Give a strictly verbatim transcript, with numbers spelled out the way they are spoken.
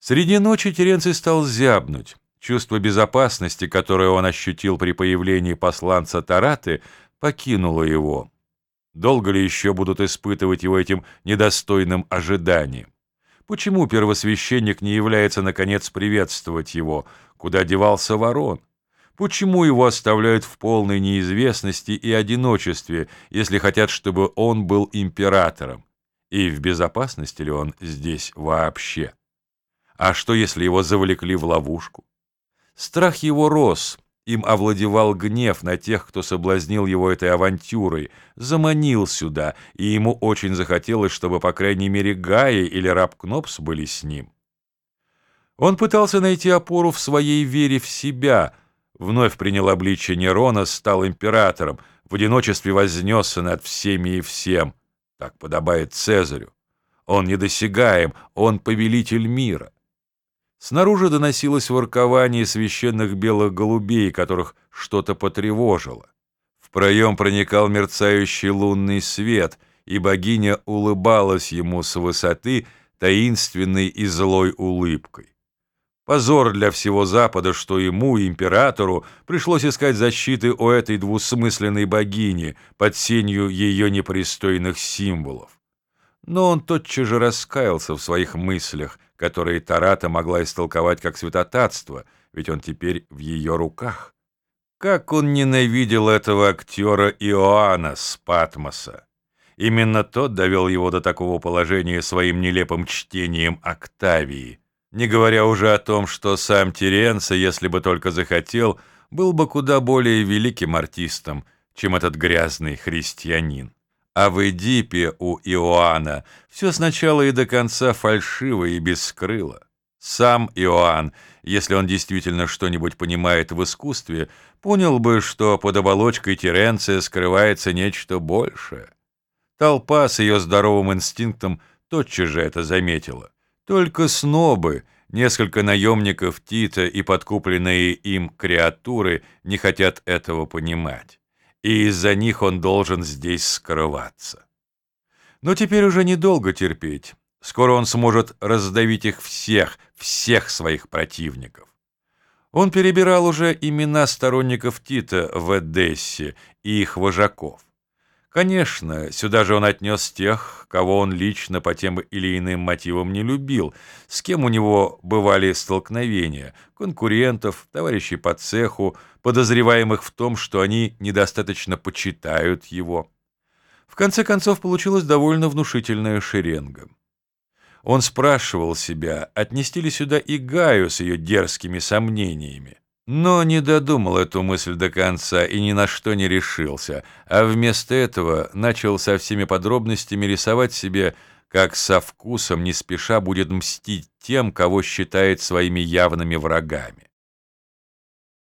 Среди ночи Теренций стал зябнуть. Чувство безопасности, которое он ощутил при появлении посланца Тараты, покинуло его. Долго ли еще будут испытывать его этим недостойным ожиданием? Почему первосвященник не является, наконец, приветствовать его? Куда девался ворон? Почему его оставляют в полной неизвестности и одиночестве, если хотят, чтобы он был императором? И в безопасности ли он здесь вообще? А что, если его завлекли в ловушку? Страх его рос, им овладевал гнев на тех, кто соблазнил его этой авантюрой, заманил сюда, и ему очень захотелось, чтобы, по крайней мере, Гая или раб Кнопс были с ним. Он пытался найти опору в своей вере в себя, вновь принял обличие Нерона, стал императором, в одиночестве вознесся над всеми и всем. Так подобает Цезарю. Он недосягаем, он повелитель мира. Снаружи доносилось воркование священных белых голубей, которых что-то потревожило. В проем проникал мерцающий лунный свет, и богиня улыбалась ему с высоты таинственной и злой улыбкой. Позор для всего Запада, что ему, императору, пришлось искать защиты у этой двусмысленной богини под сенью ее непристойных символов. Но он тотчас же раскаялся в своих мыслях, которые Тарата могла истолковать как святотатство, ведь он теперь в ее руках. Как он ненавидел этого актера Иоанна с Патмоса! Именно тот довел его до такого положения своим нелепым чтением Октавии, не говоря уже о том, что сам Теренций, если бы только захотел, был бы куда более великим артистом, чем этот грязный христианин. А в Эдипе у Иоанна все сначала и до конца фальшиво и бескрыло. Сам Иоанн, если он действительно что-нибудь понимает в искусстве, понял бы, что под оболочкой Теренция скрывается нечто большее. Толпа с ее здоровым инстинктом тотчас же это заметила. Только снобы, несколько наемников Тита и подкупленные им креатуры не хотят этого понимать. И из-за них он должен здесь скрываться. Но теперь уже недолго терпеть. Скоро он сможет раздавить их всех, всех своих противников. Он перебирал уже имена сторонников Тита в Эдессе и их вожаков. Конечно, сюда же он отнес тех, кого он лично по тем или иным мотивам не любил, с кем у него бывали столкновения, конкурентов, товарищей по цеху, подозреваемых в том, что они недостаточно почитают его. В конце концов, получилась довольно внушительная шеренга. Он спрашивал себя, отнести ли сюда и Гаю с ее дерзкими сомнениями. Но не додумал эту мысль до конца и ни на что не решился, а вместо этого начал со всеми подробностями рисовать себе, как со вкусом не спеша будет мстить тем, кого считает своими явными врагами.